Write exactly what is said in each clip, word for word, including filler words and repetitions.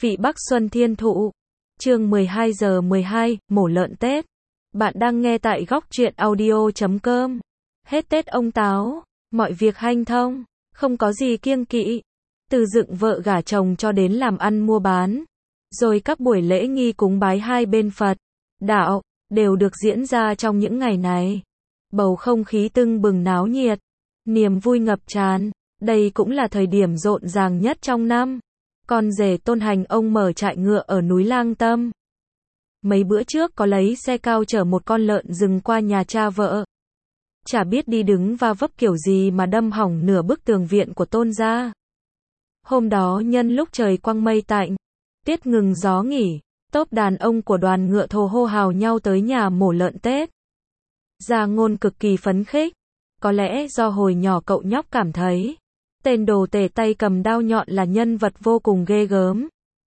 Vị Bắc Xuân Thiên Thụ. Chương mười hai giờ mười hai, mổ lợn Tết. Bạn đang nghe tại góc truyện audio chấm com. Hết Tết ông Táo, mọi việc hanh thông, không có gì kiêng kỵ. Từ dựng vợ gả chồng cho đến làm ăn mua bán, rồi các buổi lễ nghi cúng bái hai bên Phật, đạo, đều được diễn ra trong những ngày này. Bầu không khí tưng bừng náo nhiệt, niềm vui ngập tràn. Đây cũng là thời điểm rộn ràng nhất trong năm. Con rể Tôn Hành ông mở trại ngựa ở núi Lang Tâm. Mấy bữa trước có lấy xe cao chở một con lợn rừng qua nhà cha vợ. Chả biết đi đứng va vấp kiểu gì mà đâm hỏng nửa bức tường viện của Tôn gia. Hôm đó nhân lúc trời quang mây tạnh, tiết ngừng gió nghỉ, tốp đàn ông của đoàn ngựa thồ hô hào nhau tới nhà mổ lợn Tết. Gia Ngôn cực kỳ phấn khích, có lẽ do hồi nhỏ cậu nhóc cảm thấy tên đồ tể tay cầm đao nhọn là nhân vật vô cùng ghê gớm.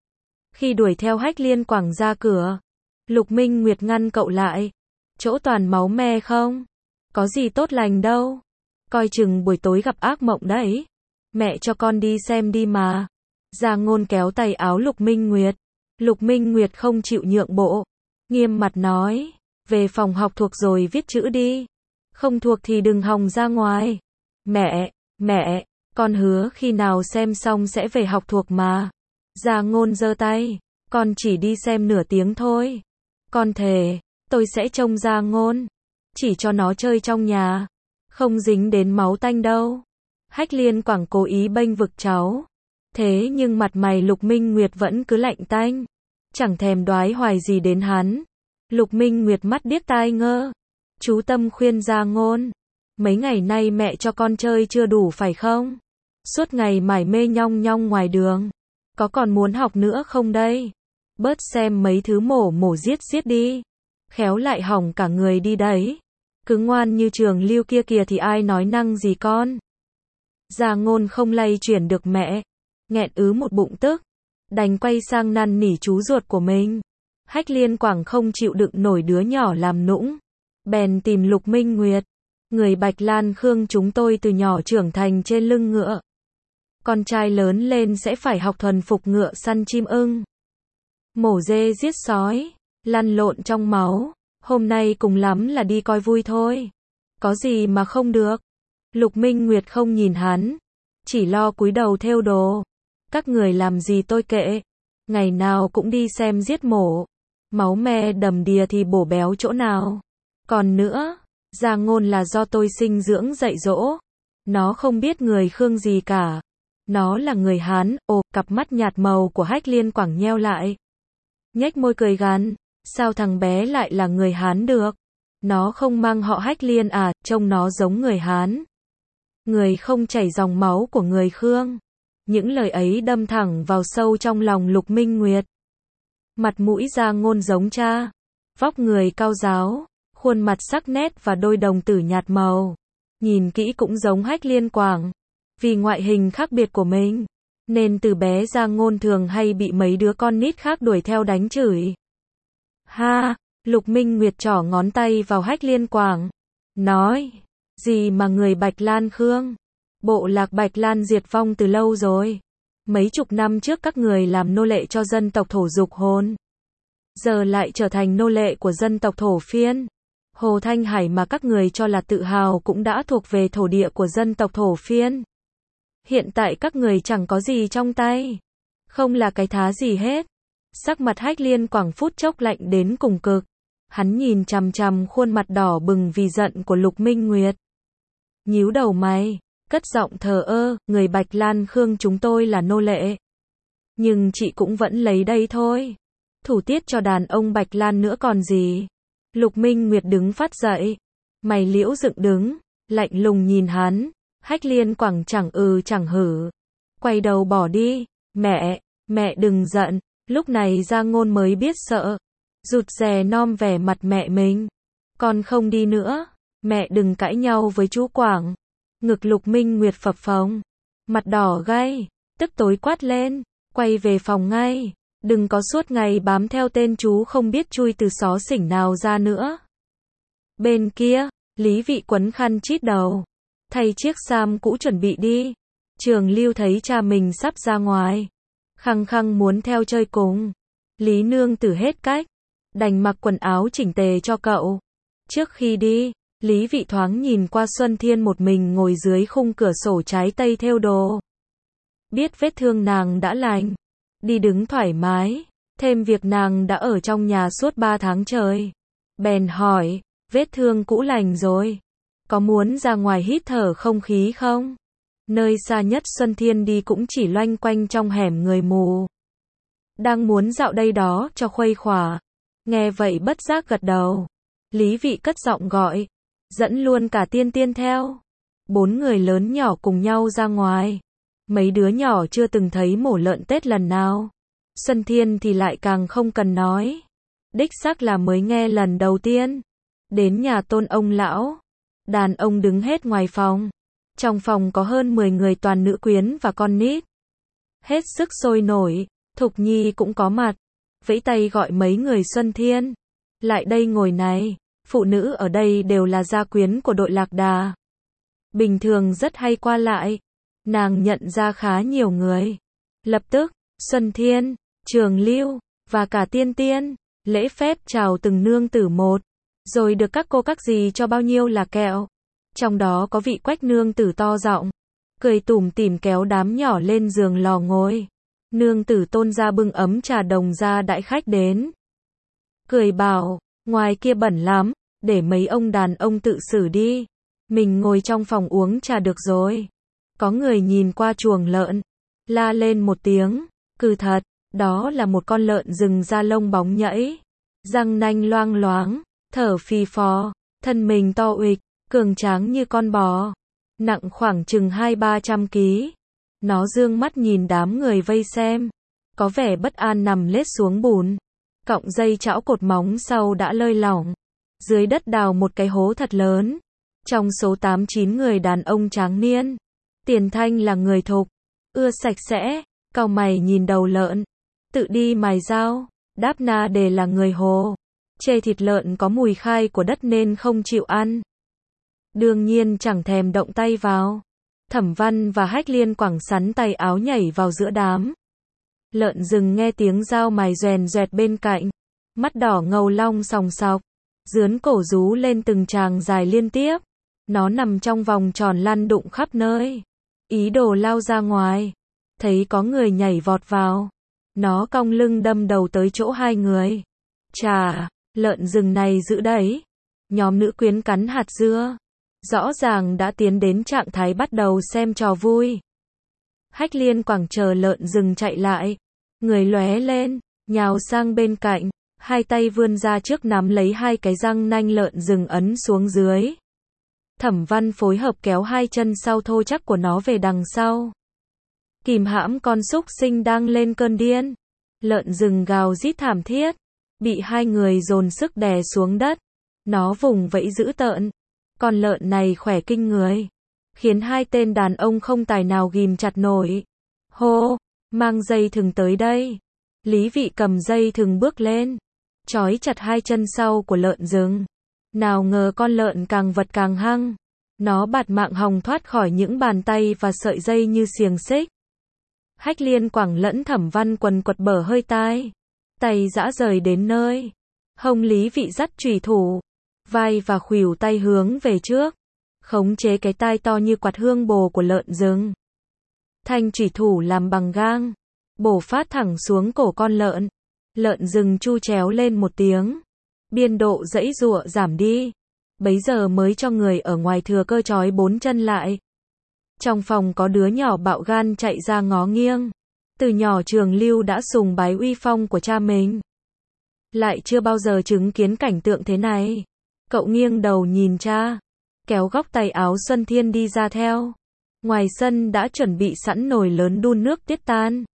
Khi đuổi theo Hách Liên Quảng ra cửa, Lục Minh Nguyệt ngăn cậu lại. Chỗ toàn máu me không? Có gì tốt lành đâu. Coi chừng buổi tối gặp ác mộng đấy. Mẹ cho con đi xem đi mà. Gia Ngôn kéo tay áo Lục Minh Nguyệt. Lục Minh Nguyệt không chịu nhượng bộ, nghiêm mặt nói, về phòng học thuộc rồi viết chữ đi. Không thuộc thì đừng hòng ra ngoài. Mẹ, mẹ, con hứa khi nào xem xong sẽ về học thuộc mà. Gia Ngôn giơ tay, con chỉ đi xem nửa tiếng thôi. Con thề, tôi sẽ trông Gia Ngôn, chỉ cho nó chơi trong nhà, không dính đến máu tanh đâu. Hách Liên Quảng cố ý bênh vực cháu. Thế nhưng mặt mày Lục Minh Nguyệt vẫn cứ lạnh tanh, chẳng thèm đoái hoài gì đến hắn. Lục Minh Nguyệt mắt điếc tai ngơ, chú tâm khuyên Gia Ngôn, mấy ngày nay mẹ cho con chơi chưa đủ phải không? Suốt ngày mải mê nhong nhong ngoài đường, có còn muốn học nữa không đây? Bớt xem mấy thứ mổ mổ giết giết đi, khéo lại hỏng cả người đi đấy. Cứ ngoan như Trường Lưu kia kìa thì ai nói năng gì con. Gia Ngôn không lay chuyển được mẹ, nghẹn ứ một bụng tức, đành quay sang năn nỉ chú ruột của mình. Hách Liên Quảng không chịu đựng nổi đứa nhỏ làm nũng, bèn tìm Lục Minh Nguyệt. Người Bạch Lan Khương chúng tôi từ nhỏ trưởng thành trên lưng ngựa. Con trai lớn lên sẽ phải học thuần phục ngựa săn chim ưng, mổ dê giết sói, lăn lộn trong máu. Hôm nay cùng lắm là đi coi vui thôi, có gì mà không được. Lục Minh Nguyệt không nhìn hắn, chỉ lo cúi đầu thêu đồ. Các người làm gì tôi kệ, ngày nào cũng đi xem giết mổ, máu me đầm đìa thì bổ béo chỗ nào. Còn nữa, Gia Ngôn là do tôi sinh dưỡng dạy dỗ, nó không biết người Khương gì cả. Nó là người Hán. Ồ, cặp mắt nhạt màu của Hách Liên Quảng nheo lại, nhếch môi cười gằn, sao thằng bé lại là người Hán được? Nó không mang họ Hách Liên à, trông nó giống người Hán. Người không chảy dòng máu của người Khương. Những lời ấy đâm thẳng vào sâu trong lòng Lục Minh Nguyệt. Mặt mũi Gia Ngôn giống cha, vóc người cao ráo, khuôn mặt sắc nét và đôi đồng tử nhạt màu, nhìn kỹ cũng giống Hách Liên Quảng. Vì ngoại hình khác biệt của mình, nên từ bé Gia Ngôn thường hay bị mấy đứa con nít khác đuổi theo đánh chửi. Ha, Lục Minh Nguyệt trỏ ngón tay vào Hách Liên Quảng, nói, gì mà người Bạch Lan Khương? Bộ lạc Bạch Lan diệt vong từ lâu rồi. Mấy chục năm trước các người làm nô lệ cho dân tộc Thổ Dục Hồn, giờ lại trở thành nô lệ của dân tộc Thổ Phiên. Hồ Thanh Hải mà các người cho là tự hào cũng đã thuộc về thổ địa của dân tộc Thổ Phiên. Hiện tại các người chẳng có gì trong tay, không là cái thá gì hết. Sắc mặt Hách Liên Quảng phút chốc lạnh đến cùng cực. Hắn nhìn chằm chằm khuôn mặt đỏ bừng vì giận của Lục Minh Nguyệt, nhíu đầu mày, cất giọng thờ ơ, người Bạch Lan Khương chúng tôi là nô lệ, nhưng chị cũng vẫn lấy đây thôi. Thủ tiết cho đàn ông Bạch Lan nữa còn gì. Lục Minh Nguyệt đứng phát dậy, mày liễu dựng đứng, lạnh lùng nhìn hắn. Hách Liên Quảng chẳng ừ chẳng hử, quay đầu bỏ đi. Mẹ, mẹ đừng giận. Lúc này Gia Ngôn mới biết sợ, rụt rè nom vẻ mặt mẹ mình. Con không đi nữa, mẹ đừng cãi nhau với chú Quảng. Ngực Lục Minh Nguyệt phập phồng, mặt đỏ gay, tức tối quát lên, quay về phòng ngay, đừng có suốt ngày bám theo tên chú không biết chui từ xó xỉnh nào ra nữa. Bên kia, Lý Vị quấn khăn chít đầu, thay chiếc sam cũ chuẩn bị đi. Trường Lưu thấy cha mình sắp ra ngoài, khăng khăng muốn theo chơi cùng. Lý nương tử hết cách, đành mặc quần áo chỉnh tề cho cậu. Trước khi đi, Lý Vị thoáng nhìn qua Xuân Thiên một mình ngồi dưới khung cửa sổ trái tây thêu đồ. Biết vết thương nàng đã lành, đi đứng thoải mái, thêm việc nàng đã ở trong nhà suốt ba tháng trời. Bèn hỏi, vết thương cũ lành rồi, có muốn ra ngoài hít thở không khí không? Nơi xa nhất Xuân Thiên đi cũng chỉ loanh quanh trong hẻm người mù. Đang muốn dạo đây đó cho khuây khỏa. Nghe vậy bất giác gật đầu. Lý Vị cất giọng gọi, dẫn luôn cả Tiên Tiên theo. Bốn người lớn nhỏ cùng nhau ra ngoài. Mấy đứa nhỏ chưa từng thấy mổ lợn Tết lần nào. Xuân Thiên thì lại càng không cần nói. Đích xác là mới nghe lần đầu tiên. Đến nhà Tôn ông lão, đàn ông đứng hết ngoài phòng. Trong phòng có hơn mười người toàn nữ quyến và con nít. Hết sức sôi nổi, Thục Nhi cũng có mặt. Vẫy tay gọi mấy người Xuân Thiên. Lại đây ngồi này, phụ nữ ở đây đều là gia quyến của đội Lạc Đà. Bình thường rất hay qua lại. Nàng nhận ra khá nhiều người. Lập tức, Xuân Thiên, Trường Lưu, và cả Tiên Tiên, lễ phép chào từng nương tử một. Rồi được các cô các dì cho bao nhiêu là kẹo. Trong đó có vị Quách nương tử to giọng, cười tủm tỉm kéo đám nhỏ lên giường lò ngồi. Nương tử Tôn ra bưng ấm trà đồng ra đãi khách đến. Cười bảo, ngoài kia bẩn lắm, để mấy ông đàn ông tự xử đi. Mình ngồi trong phòng uống trà được rồi. Có người nhìn qua chuồng lợn, la lên một tiếng, cừ thật, đó là một con lợn rừng da lông bóng nhẫy, răng nanh loang loáng, thở phì phò, thân mình to uịch, cường tráng như con bò, nặng khoảng chừng hai ba trăm ký. Nó dương mắt nhìn đám người vây xem, có vẻ bất an nằm lết xuống bùn. Cọng dây trão cột móng sau đã lơi lỏng. Dưới đất đào một cái hố thật lớn. Trong số tám chín người đàn ông tráng niên, Tiền Thanh là người Thục, ưa sạch sẽ, cau mày nhìn đầu lợn, tự đi mài dao. Đáp Na Đề là người Hồ, chê thịt lợn có mùi khai của đất nên không chịu ăn. Đương nhiên chẳng thèm động tay vào. Thẩm Văn và Hách Liên Quảng sắn tay áo nhảy vào giữa đám. Lợn rừng nghe tiếng dao mài doèn doẹt bên cạnh, mắt đỏ ngầu long sòng sọc, dướn cổ rú lên từng tràng dài liên tiếp. Nó nằm trong vòng tròn lăn đụng khắp nơi, ý đồ lao ra ngoài. Thấy có người nhảy vọt vào, nó cong lưng đâm đầu tới chỗ hai người. Chà, lợn rừng này dữ đấy. Nhóm nữ quyến cắn hạt dưa, rõ ràng đã tiến đến trạng thái bắt đầu xem trò vui. Hách Liên Quảng chờ lợn rừng chạy lại, người lóe lên, nhào sang bên cạnh, hai tay vươn ra trước nắm lấy hai cái răng nanh lợn rừng ấn xuống dưới. Thẩm Văn phối hợp kéo hai chân sau thô chắc của nó về đằng sau, kìm hãm con súc sinh đang lên cơn điên. Lợn rừng gào rít thảm thiết, bị hai người dồn sức đè xuống đất. Nó vùng vẫy dữ tợn. Con lợn này khỏe kinh người, khiến hai tên đàn ông không tài nào ghìm chặt nổi. Hô, mang dây thừng tới đây. Lý Vị cầm dây thừng bước lên, trói chặt hai chân sau của lợn rừng. Nào ngờ con lợn càng vật càng hăng. Nó bạt mạng hòng thoát khỏi những bàn tay và sợi dây như xiềng xích. Hách Liên Quảng lẫn Thẩm Văn quần quật bở hơi tai. Tay giã rời đến nơi. Hông Lý Vị dắt chùy thủ, vai và khuỷu tay hướng về trước, khống chế cái tai to như quạt hương bồ của lợn rừng. Thanh chùy thủ làm bằng gang, bổ phát thẳng xuống cổ con lợn. Lợn rừng chu chéo lên một tiếng, biên độ giãy giụa giảm đi. Bấy giờ mới cho người ở ngoài thừa cơ trói bốn chân lại. Trong phòng có đứa nhỏ bạo gan chạy ra ngó nghiêng. Từ nhỏ Trường Lưu đã sùng bái uy phong của cha mình, lại chưa bao giờ chứng kiến cảnh tượng thế này. Cậu nghiêng đầu nhìn cha, kéo góc tay áo Xuân Thiên đi ra theo. Ngoài sân đã chuẩn bị sẵn nồi lớn đun nước tiết tan.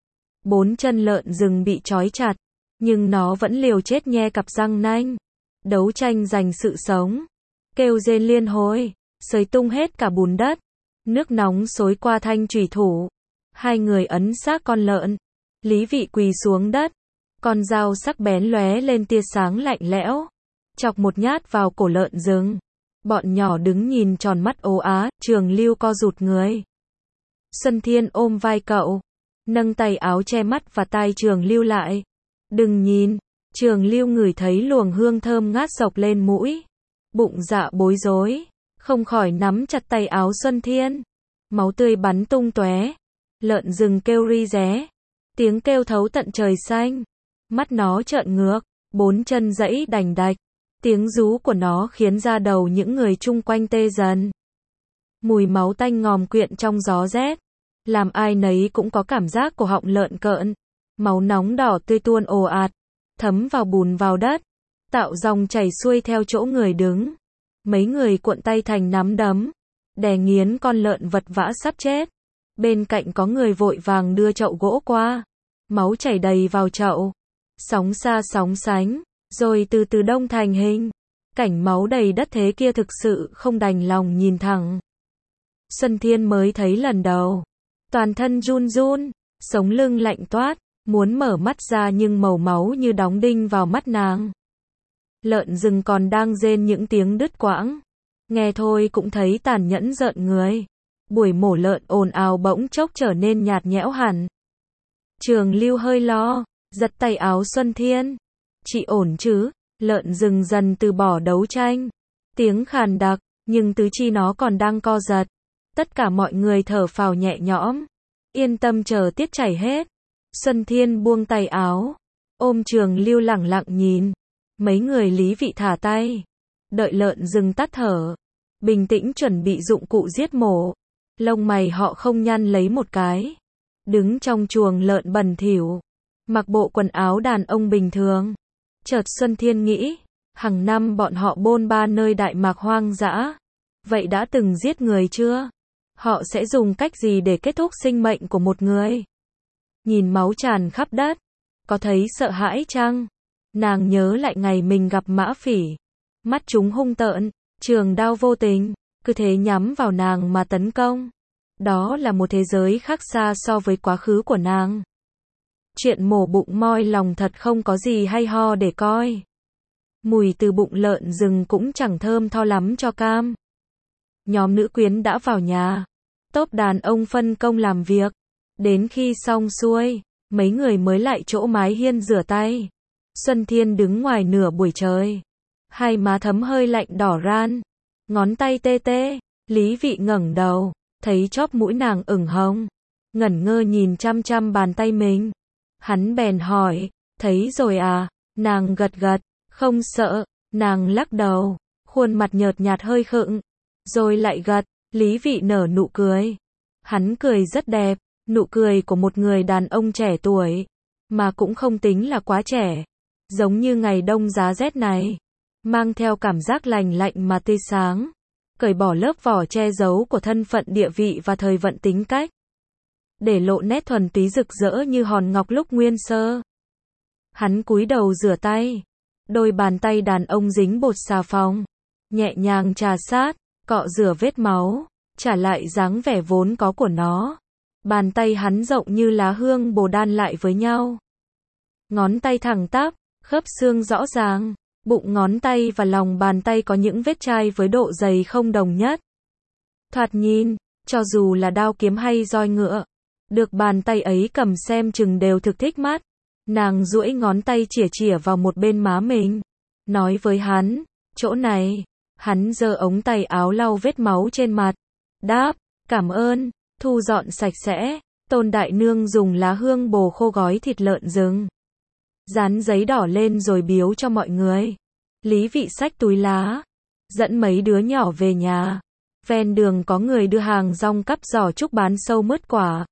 Bốn chân lợn rừng bị trói chặt, nhưng nó vẫn liều chết nhe cặp răng nanh, đấu tranh giành sự sống, kêu rên liên hồi, xới tung hết cả bùn đất. Nước nóng xối qua thanh chùy thủ. Hai người ấn xác con lợn. Lý Vị quỳ xuống đất, con dao sắc bén lóe lên tia sáng lạnh lẽo, chọc một nhát vào cổ lợn rừng. Bọn nhỏ đứng nhìn tròn mắt ố á. Trường Lưu co rụt người. Xuân Thiên ôm vai cậu, nâng tay áo che mắt và tai Trường Lưu lại. Đừng nhìn. Trường Lưu ngửi thấy luồng hương thơm ngát sộc lên mũi. Bụng dạ bối rối, không khỏi nắm chặt tay áo Xuân Thiên. Máu tươi bắn tung tóe. Lợn rừng kêu ri ré. Tiếng kêu thấu tận trời xanh. Mắt nó trợn ngược, bốn chân giãy đành đạch. Tiếng rú của nó khiến da đầu những người chung quanh tê dần. Mùi máu tanh ngòm quyện trong gió rét, làm ai nấy cũng có cảm giác cổ họng lợn cợn. Máu nóng đỏ tươi tuôn ồ ạt, thấm vào bùn vào đất, tạo dòng chảy xuôi theo chỗ người đứng. Mấy người cuộn tay thành nắm đấm, đè nghiến con lợn vật vã sắp chết. Bên cạnh có người vội vàng đưa chậu gỗ qua, máu chảy đầy vào chậu. Sóng xa sóng sánh, rồi từ từ đông thành hình. Cảnh máu đầy đất thế kia thực sự không đành lòng nhìn thẳng. Xuân Thiên mới thấy lần đầu, toàn thân run run, sống lưng lạnh toát, muốn mở mắt ra nhưng màu máu như đóng đinh vào mắt nàng. Lợn rừng còn đang rên những tiếng đứt quãng, nghe thôi cũng thấy tàn nhẫn rợn người. Buổi mổ lợn ồn ào bỗng chốc trở nên nhạt nhẽo hẳn. Trường Lưu hơi lo, giật tay áo Xuân Thiên. Chị ổn chứ? Lợn rừng dần từ bỏ đấu tranh. Tiếng khàn đặc, nhưng tứ chi nó còn đang co giật. Tất cả mọi người thở phào nhẹ nhõm, yên tâm chờ tiết chảy hết. Xuân Thiên buông tay áo, ôm Trường Lưu lẳng lặng nhìn. Mấy người Lý Vị thả tay, đợi lợn rừng tắt thở, bình tĩnh chuẩn bị dụng cụ giết mổ. Lông mày họ không nhăn lấy một cái, đứng trong chuồng lợn bẩn thỉu, mặc bộ quần áo đàn ông bình thường. Chợt Xuân Thiên nghĩ, hàng năm bọn họ bôn ba nơi Đại Mạc hoang dã, vậy đã từng giết người chưa? Họ sẽ dùng cách gì để kết thúc sinh mệnh của một người? Nhìn máu tràn khắp đất, có thấy sợ hãi chăng? Nàng nhớ lại ngày mình gặp Mã Phỉ, mắt chúng hung tợn, trường đao vô tình, cứ thế nhắm vào nàng mà tấn công. Đó là một thế giới khác xa so với quá khứ của nàng. Chuyện mổ bụng moi lòng thật không có gì hay ho để coi. Mùi từ bụng lợn rừng cũng chẳng thơm tho lắm cho cam. Nhóm nữ quyến đã vào nhà, tốp đàn ông phân công làm việc. Đến khi xong xuôi, mấy người mới lại chỗ mái hiên rửa tay. Xuân Thiên đứng ngoài nửa buổi trời, hai má thấm hơi lạnh đỏ ran, ngón tay tê tê. Lý Vị ngẩng đầu, thấy chóp mũi nàng ửng hồng, ngẩn ngơ nhìn chăm chăm bàn tay mình. Hắn bèn hỏi, thấy rồi à? Nàng gật gật, không sợ. Nàng lắc đầu, khuôn mặt nhợt nhạt hơi khựng, rồi lại gật. Lý Vị nở nụ cười. Hắn cười rất đẹp, nụ cười của một người đàn ông trẻ tuổi, mà cũng không tính là quá trẻ. Giống như ngày đông giá rét này, mang theo cảm giác lành lạnh mà tươi sáng, cởi bỏ lớp vỏ che giấu của thân phận địa vị và thời vận tính cách, để lộ nét thuần túy rực rỡ như hòn ngọc lúc nguyên sơ. Hắn cúi đầu rửa tay, đôi bàn tay đàn ông dính bột xà phòng, nhẹ nhàng trà sát, cọ rửa vết máu, trả lại dáng vẻ vốn có của nó. Bàn tay hắn rộng như lá hương bồ đan lại với nhau. Ngón tay thẳng tắp, khớp xương rõ ràng, bụng ngón tay và lòng bàn tay có những vết chai với độ dày không đồng nhất. Thoạt nhìn, cho dù là đao kiếm hay roi ngựa, được bàn tay ấy cầm xem chừng đều thực thích mắt. Nàng duỗi ngón tay chỉa chỉa vào một bên má mình, nói với hắn, chỗ này. Hắn giơ ống tay áo lau vết máu trên mặt, đáp, cảm ơn. Thu dọn sạch sẽ, Tôn đại nương dùng lá hương bồ khô gói thịt lợn rừng, dán giấy đỏ lên rồi biếu cho mọi người. Lý Vị xách túi lá, dẫn mấy đứa nhỏ về nhà. Ven đường có người đưa hàng rong cắp giỏ trúc bán sâu mứt quả.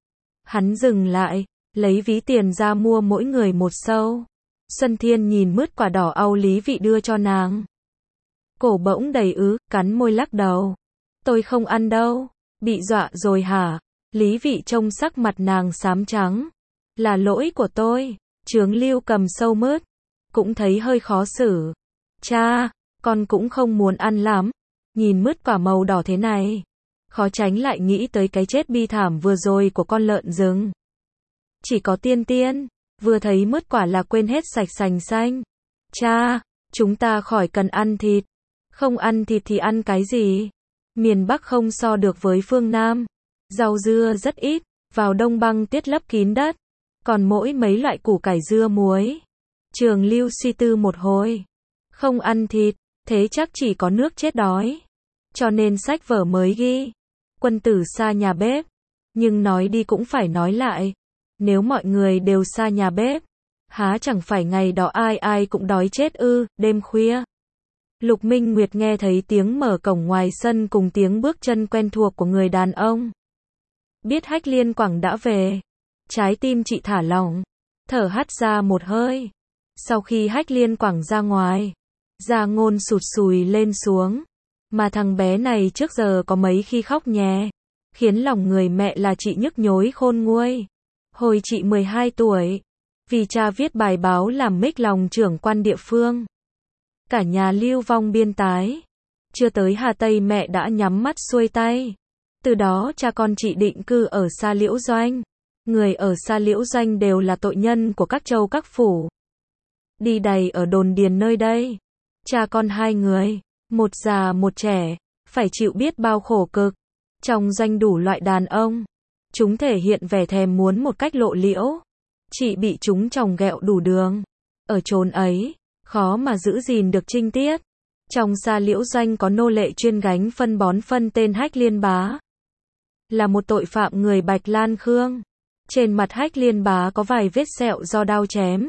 Hắn dừng lại, lấy ví tiền ra mua mỗi người một sâu. Xuân Thiên nhìn mứt quả đỏ au Lý Vị đưa cho nàng. Cổ bỗng đầy ứ, cắn môi lắc đầu. Tôi không ăn đâu. Bị dọa rồi hả? Lý Vị trông sắc mặt nàng xám trắng. Là lỗi của tôi. Chướng Lưu cầm sâu mứt, cũng thấy hơi khó xử. Cha, con cũng không muốn ăn lắm. Nhìn mứt quả màu đỏ thế này, khó tránh lại nghĩ tới cái chết bi thảm vừa rồi của con lợn rừng. Chỉ có Tiên Tiên, vừa thấy mứt quả là quên hết sạch sành xanh. Cha, chúng ta khỏi cần ăn thịt. Không ăn thịt thì ăn cái gì? Miền Bắc không so được với phương Nam. Rau dưa rất ít, vào đông băng tiết lấp kín đất, còn mỗi mấy loại củ cải dưa muối. Trường Lưu suy tư một hồi, không ăn thịt, thế chắc chỉ có nước chết đói. Cho nên sách vở mới ghi, quân tử xa nhà bếp. Nhưng nói đi cũng phải nói lại, nếu mọi người đều xa nhà bếp, há chẳng phải ngày đó ai ai cũng đói chết ư. Đêm khuya, Lục Minh Nguyệt nghe thấy tiếng mở cổng ngoài sân cùng tiếng bước chân quen thuộc của người đàn ông. Biết Hách Liên Quảng đã về, trái tim chị thả lỏng, thở hắt ra một hơi. Sau khi Hách Liên Quảng ra ngoài, Gia Ngôn sụt sùi lên xuống, mà thằng bé này trước giờ có mấy khi khóc nhè, khiến lòng người mẹ là chị nhức nhối khôn nguôi. Hồi chị mười hai tuổi, vì cha viết bài báo làm mếch lòng trưởng quan địa phương, cả nhà lưu vong biên tái. Chưa tới Hà Tây mẹ đã nhắm mắt xuôi tay. Từ đó cha con chị định cư ở Sa Liễu Doanh. Người ở Sa Liễu Doanh đều là tội nhân của các châu các phủ, đi đầy ở đồn điền nơi đây. Cha con hai người, một già một trẻ, phải chịu biết bao khổ cực. Trong doanh đủ loại đàn ông, chúng thể hiện vẻ thèm muốn một cách lộ liễu. Chị bị chúng chồng ghẹo đủ đường. Ở chốn ấy, khó mà giữ gìn được trinh tiết. Trong Sa Liễu Doanh có nô lệ chuyên gánh phân bón phân tên Hách Liên Bá, là một tội phạm người Bạch Lan Khương. Trên mặt Hách Liên Bá có vài vết sẹo do đao chém,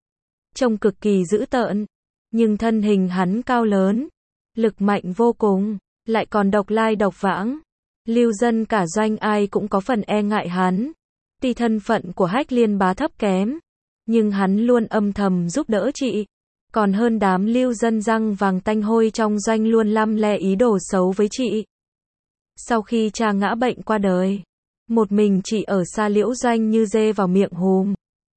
trông cực kỳ dữ tợn, nhưng thân hình hắn cao lớn, lực mạnh vô cùng, lại còn độc lai độc vãng. Lưu dân cả doanh ai cũng có phần e ngại hắn. Tuy thân phận của Hách Liên Bá thấp kém, nhưng hắn luôn âm thầm giúp đỡ chị, còn hơn đám lưu dân răng vàng tanh hôi trong doanh luôn lăm le ý đồ xấu với chị. Sau khi cha ngã bệnh qua đời, một mình chị ở Sa Liễu Doanh như dê vào miệng hùm.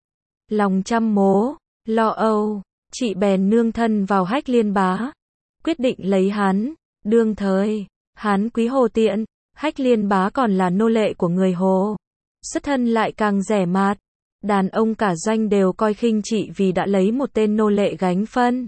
Lòng trăm mố, lo âu, chị bèn nương thân vào Hách Liên Bá, quyết định lấy hắn. Đương thời, hắn quý Hồ tiện, Hách Liên Bá còn là nô lệ của người Hồ, xuất thân lại càng rẻ mạt. Đàn ông cả doanh đều coi khinh chị vì đã lấy một tên nô lệ gánh phân.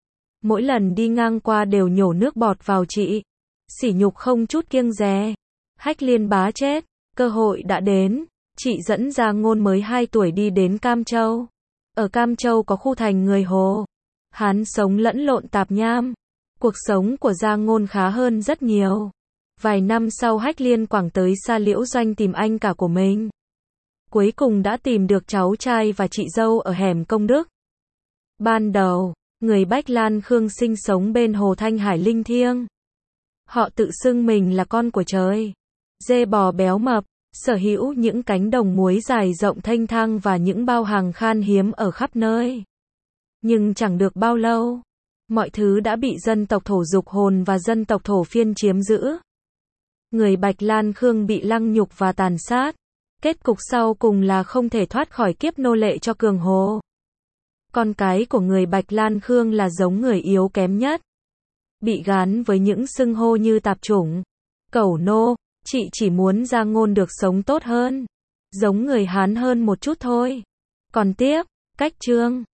Mỗi lần đi ngang qua đều nhổ nước bọt vào chị, sỉ nhục không chút kiêng dè. Hách Liên Bá chết, cơ hội đã đến. Chị dẫn Gia Ngôn mới hai tuổi đi đến Cam Châu. Ở Cam Châu có khu thành người Hồ, hắn sống lẫn lộn tạp nham. Cuộc sống của Gia Ngôn khá hơn rất nhiều. Vài năm sau Hách Liên Quảng tới Sa Liễu Doanh tìm anh cả của mình. Cuối cùng đã tìm được cháu trai và chị dâu ở hẻm Công Đức. Ban đầu, người Bách Lan Khương sinh sống bên Hồ Thanh Hải linh thiêng. Họ tự xưng mình là con của trời. Dê bò béo mập, sở hữu những cánh đồng muối dài rộng thênh thang và những bao hàng khan hiếm ở khắp nơi. Nhưng chẳng được bao lâu, mọi thứ đã bị dân tộc Thổ Dục Hồn và dân tộc Thổ Phiên chiếm giữ. Người Bạch Lan Khương bị lăng nhục và tàn sát. Kết cục sau cùng là không thể thoát khỏi kiếp nô lệ cho Cường Hồ. Con cái của người Bạch Lan Khương là giống người yếu kém nhất, bị gán với những xưng hô như tạp chủng, cẩu nô. Chị chỉ muốn Gia Ngôn được sống tốt hơn, giống người Hán hơn một chút thôi. Còn tiếp, cách chương